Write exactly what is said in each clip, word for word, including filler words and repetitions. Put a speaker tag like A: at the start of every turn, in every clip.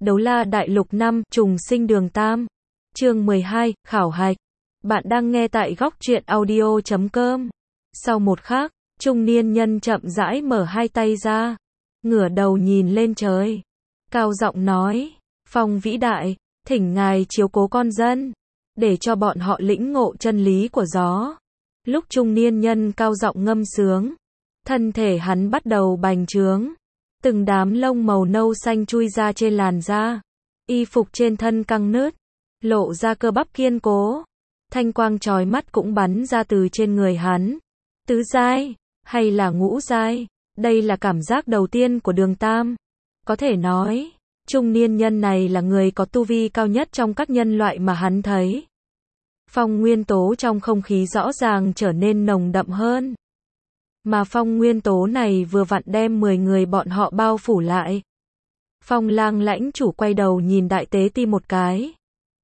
A: Đấu la đại lục năm, trùng sinh đường tam. Chương mười hai, khảo hạch. Bạn đang nghe tại góc truyện audio chấm com. Sau một khắc, trung niên nhân chậm rãi mở hai tay ra, ngửa đầu nhìn lên trời, cao giọng nói: Phong vĩ đại, thỉnh ngài chiếu cố con dân, để cho bọn họ lĩnh ngộ chân lý của gió. Lúc trung niên nhân cao giọng ngâm sướng, thân thể hắn bắt đầu bành trướng, từng đám lông màu nâu xanh chui ra trên làn da, y phục trên thân căng nứt, lộ ra cơ bắp kiên cố, thanh quang chói mắt cũng bắn ra từ trên người hắn. Tứ giai, hay là ngũ giai, đây là cảm giác đầu tiên của đường tam. Có thể nói, trung niên nhân này là người có tu vi cao nhất trong các nhân loại mà hắn thấy. Phong nguyên tố trong không khí rõ ràng trở nên nồng đậm hơn. Mà phong nguyên tố này vừa vặn đem mười người bọn họ bao phủ lại. Phong lang lãnh chủ quay đầu nhìn đại tế ti một cái,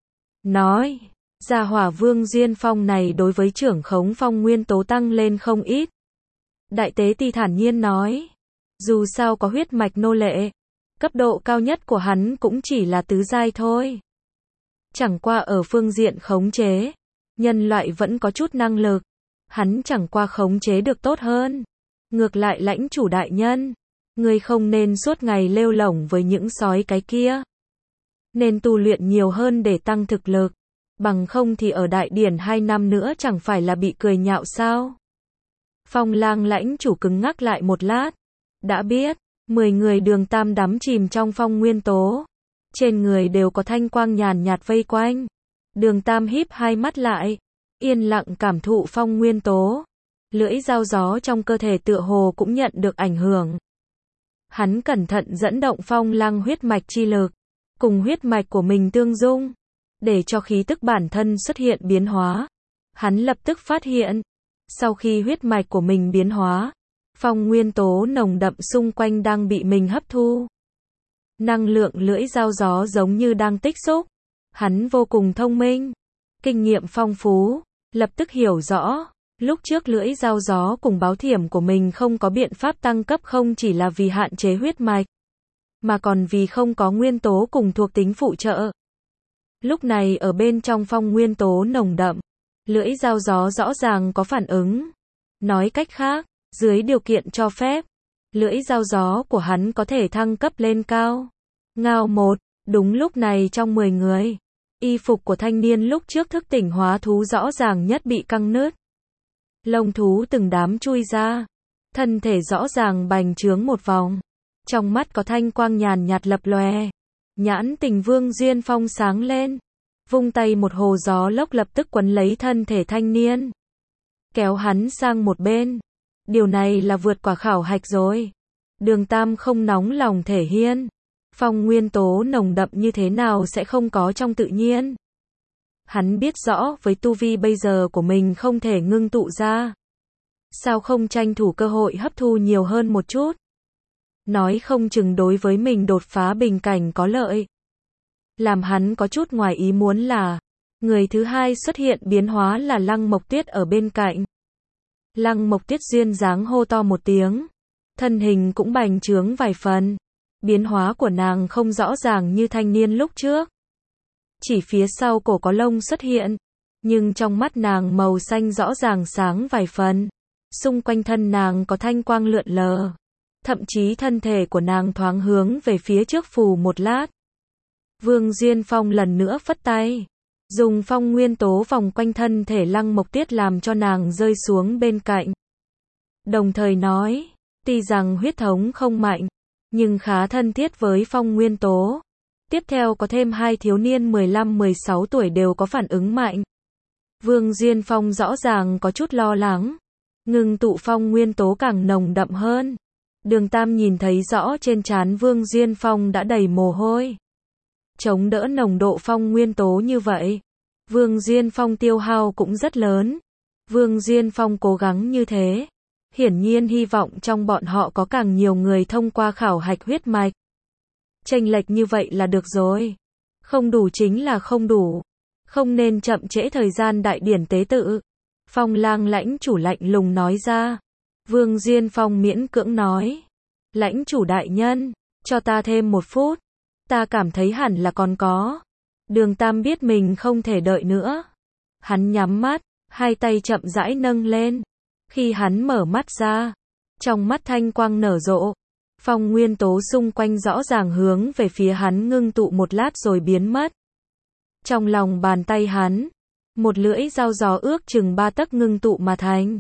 A: nói: Gia hỏa Vương Duyên Phong này đối với trưởng khống phong nguyên tố tăng lên không ít. Đại tế ti thản nhiên nói: Dù sao có huyết mạch nô lệ, cấp độ cao nhất của hắn cũng chỉ là tứ giai thôi. Chẳng qua ở phương diện khống chế, nhân loại vẫn có chút năng lực, hắn chẳng qua khống chế được tốt hơn. Ngược lại lãnh chủ đại nhân, ngươi không nên suốt ngày lêu lổng với những sói cái kia, nên tu luyện nhiều hơn để tăng thực lực, bằng không thì ở đại điển hai năm nữa chẳng phải là bị cười nhạo sao? Phong lang lãnh chủ cứng ngắc lại một lát, đã biết. Mười người đường tam đắm chìm trong phong nguyên tố, trên người đều có thanh quang nhàn nhạt vây quanh. Đường tam híp hai mắt lại, yên lặng cảm thụ phong nguyên tố. Lưỡi dao gió trong cơ thể tựa hồ cũng nhận được ảnh hưởng. Hắn cẩn thận dẫn động phong lang huyết mạch chi lực, cùng huyết mạch của mình tương dung, để cho khí tức bản thân xuất hiện biến hóa. Hắn lập tức phát hiện, sau khi huyết mạch của mình biến hóa, phong nguyên tố nồng đậm xung quanh đang bị mình hấp thu. Năng lượng lưỡi dao gió giống như đang tích xúc. Hắn vô cùng thông minh, kinh nghiệm phong phú, lập tức hiểu rõ, lúc trước lưỡi dao gió cùng báo thiểm của mình không có biện pháp tăng cấp không chỉ là vì hạn chế huyết mạch, mà còn vì không có nguyên tố cùng thuộc tính phụ trợ. Lúc này ở bên trong phong nguyên tố nồng đậm, lưỡi dao gió rõ ràng có phản ứng. Nói cách khác, dưới điều kiện cho phép, lưỡi dao gió của hắn có thể thăng cấp lên cao. Ngao một, đúng lúc này trong mười người, y phục của thanh niên lúc trước thức tỉnh hóa thú rõ ràng nhất bị căng nứt. Lông thú từng đám chui ra, thân thể rõ ràng bành trướng một vòng, trong mắt có thanh quang nhàn nhạt lập lòe. Nhãn tình Vương Duyên Phong sáng lên, vung tay một hồ gió lốc lập tức quấn lấy thân thể thanh niên, kéo hắn sang một bên. Điều này là vượt qua khảo hạch rồi. Đường tam không nóng lòng thể hiện, phong nguyên tố nồng đậm như thế nào sẽ không có trong tự nhiên. Hắn biết rõ với tu vi bây giờ của mình không thể ngưng tụ ra, sao không tranh thủ cơ hội hấp thu nhiều hơn một chút. Nói không chừng đối với mình đột phá bình cảnh có lợi. Làm hắn có chút ngoài ý muốn là, người thứ hai xuất hiện biến hóa là Lăng Mộc Tuyết ở bên cạnh. Lăng Mộc Tuyết duyên dáng hô to một tiếng, thân hình cũng bành trướng vài phần. Biến hóa của nàng không rõ ràng như thanh niên lúc trước, chỉ phía sau cổ có lông xuất hiện, nhưng trong mắt nàng màu xanh rõ ràng sáng vài phần. Xung quanh thân nàng có thanh quang lượn lờ, thậm chí thân thể của nàng thoáng hướng về phía trước phù một lát. Vương Duyên Phong lần nữa phất tay, dùng phong nguyên tố vòng quanh thân thể Lăng Mộc Tuyết làm cho nàng rơi xuống bên cạnh. Đồng thời nói, tuy rằng huyết thống không mạnh, nhưng khá thân thiết với phong nguyên tố. Tiếp theo có thêm hai thiếu niên mười lăm mười sáu tuổi đều có phản ứng mạnh. Vương Duyên Phong rõ ràng có chút lo lắng, ngưng tụ phong nguyên tố càng nồng đậm hơn. Đường tam nhìn thấy rõ trên trán Vương Duyên Phong đã đầy mồ hôi. Chống đỡ nồng độ phong nguyên tố như vậy, Vương Duyên Phong tiêu hao cũng rất lớn. Vương Duyên Phong cố gắng như thế, hiển nhiên hy vọng trong bọn họ có càng nhiều người thông qua khảo hạch huyết mạch. Chênh lệch như vậy là được rồi. Không đủ chính là không đủ. Không nên chậm trễ thời gian đại điển tế tự. Phong lang lãnh chủ lạnh lùng nói ra. Vương Duyên Phong miễn cưỡng nói, lãnh chủ đại nhân, cho ta thêm một phút. ta cảm thấy hẳn là còn có. Đường Tam biết mình không thể đợi nữa. Hắn nhắm mắt, hai tay chậm rãi nâng lên. Khi hắn mở mắt ra, trong mắt thanh quang nở rộ. Phong nguyên tố xung quanh rõ ràng hướng về phía hắn ngưng tụ một lát rồi biến mất. Trong lòng bàn tay hắn, một lưỡi dao gió ước chừng ba tấc ngưng tụ mà thành.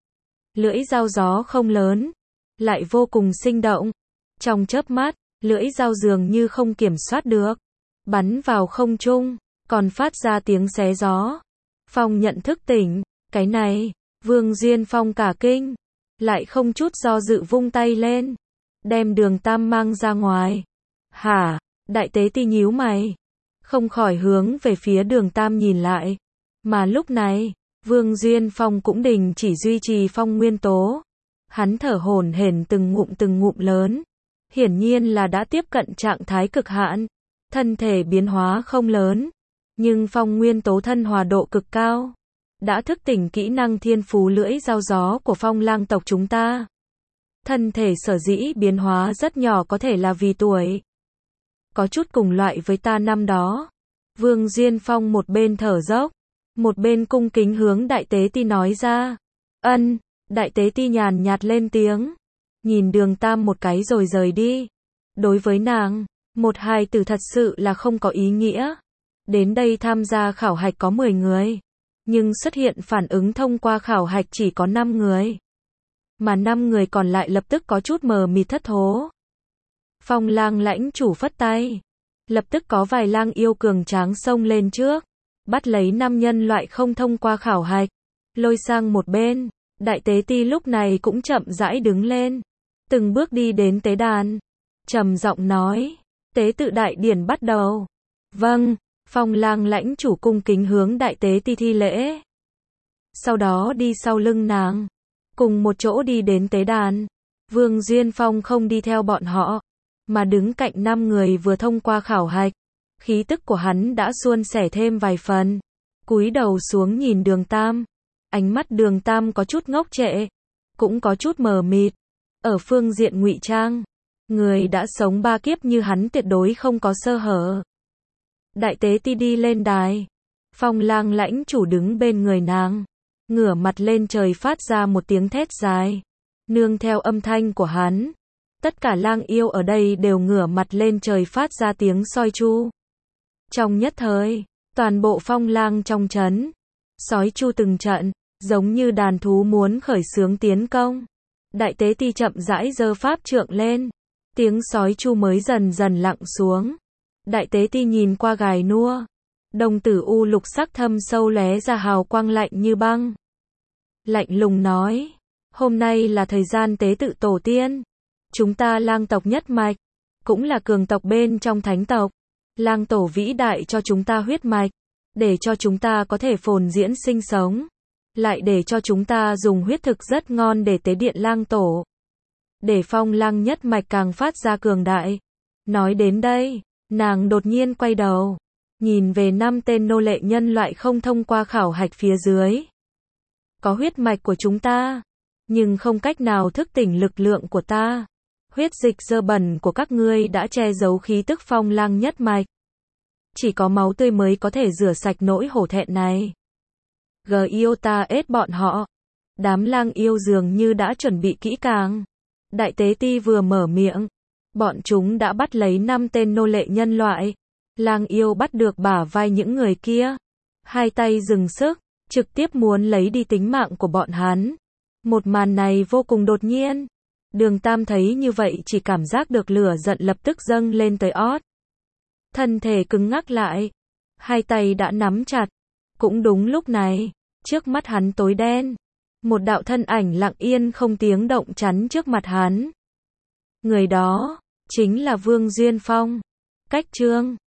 A: Lưỡi dao gió không lớn, lại vô cùng sinh động. Trong chớp mắt, lưỡi dao dường như không kiểm soát được, bắn vào không trung, còn phát ra tiếng xé gió. Phong nhận thức tỉnh, cái này, Vương Duyên Phong cả kinh, lại không chút do dự vung tay lên, đem Đường Tam mang ra ngoài. Hả? Đại tế ti nhíu mày, không khỏi hướng về phía Đường Tam nhìn lại. Mà lúc này, Vương Duyên Phong cũng đình chỉ duy trì phong nguyên tố. Hắn thở hổn hển từng ngụm từng ngụm lớn. Hiển nhiên là đã tiếp cận trạng thái cực hạn. Thân thể biến hóa không lớn, nhưng phong nguyên tố thân hòa độ cực cao. Đã thức tỉnh kỹ năng thiên phú lưỡi dao gió của phong lang tộc chúng ta. Thân thể sở dĩ biến hóa rất nhỏ có thể là vì tuổi. Có chút cùng loại với ta năm đó. Vương Duyên Phong một bên thở dốc, một bên cung kính hướng đại tế ti nói ra. Ân, đại tế ti nhàn nhạt lên tiếng. Nhìn Đường Tam một cái rồi rời đi. Đối với nàng, một hài tử thật sự là không có ý nghĩa. Đến đây tham gia khảo hạch có mười người. Nhưng xuất hiện phản ứng thông qua khảo hạch chỉ có năm người. Mà năm người còn lại lập tức có chút mờ mịt thất thố. Phong lang lãnh chủ phất tay. Lập tức có vài lang yêu cường tráng xông lên trước. Bắt lấy năm nhân loại không thông qua khảo hạch. Lôi sang một bên. Đại tế ti lúc này cũng chậm rãi đứng lên. Từng bước đi đến tế đàn. Trầm giọng nói. Tế tự đại điển bắt đầu. Vâng. Phong lang lãnh chủ cung kính hướng đại tế ti thi lễ. Sau đó đi sau lưng nàng. Cùng một chỗ đi đến tế đàn. Vương Duyên Phong không đi theo bọn họ. Mà đứng cạnh năm người vừa thông qua khảo hạch. Khí tức của hắn đã suôn sẻ thêm vài phần. Cúi đầu xuống nhìn Đường Tam. Ánh mắt Đường Tam có chút ngốc trệ. Cũng có chút mờ mịt. Ở phương diện ngụy trang. Người đã sống ba kiếp như hắn tuyệt đối không có sơ hở. Đại tế ti đi lên đài. Phong lang lãnh chủ đứng bên người nàng. Ngửa mặt lên trời phát ra một tiếng thét dài. Nương theo âm thanh của hắn. Tất cả lang yêu ở đây đều ngửa mặt lên trời phát ra tiếng soi chu. Trong nhất thời, toàn bộ phong lang trong trấn. Sói chu từng trận, giống như đàn thú muốn khởi xướng tiến công. Đại tế ti chậm rãi giơ pháp trượng lên. Tiếng sói chu mới dần dần lặng xuống. Đại tế ti nhìn qua gài nua. Đồng tử u lục sắc thâm sâu lóe ra hào quang lạnh như băng. Lạnh lùng nói. Hôm nay là thời gian tế tự tổ tiên. Chúng ta lang tộc nhất mạch. Cũng là cường tộc bên trong thánh tộc. Lang tổ vĩ đại cho chúng ta huyết mạch. Để cho chúng ta có thể phồn diễn sinh sống. Lại để cho chúng ta dùng huyết thực rất ngon để tế điện lang tổ. Để phong lang nhất mạch càng phát ra cường đại. Nói đến đây, nàng đột nhiên quay đầu. Nhìn về năm tên nô lệ nhân loại không thông qua khảo hạch phía dưới. Có huyết mạch của chúng ta. Nhưng không cách nào thức tỉnh lực lượng của ta. Huyết dịch dơ bẩn của các ngươi đã che giấu khí tức phong lang nhất mạch. Chỉ có máu tươi mới có thể rửa sạch nỗi hổ thẹn này. G yêu ta ết bọn họ. Đám lang yêu dường như đã chuẩn bị kỹ càng. Đại tế ti vừa mở miệng. Bọn chúng đã bắt lấy năm tên nô lệ nhân loại. Lang yêu bắt được bả vai những người kia. Hai tay dừng sức. Trực tiếp muốn lấy đi tính mạng của bọn hắn. Một màn này vô cùng đột nhiên. Đường Tam thấy như vậy chỉ cảm giác được lửa giận lập tức dâng lên tới ót. Thân thể cứng ngắc lại. Hai tay đã nắm chặt. Cũng đúng lúc này, trước mắt hắn tối đen. Một đạo thân ảnh lặng yên không tiếng động chắn trước mặt hắn. Người đó, chính là Vương Duyên Phong. Cách chương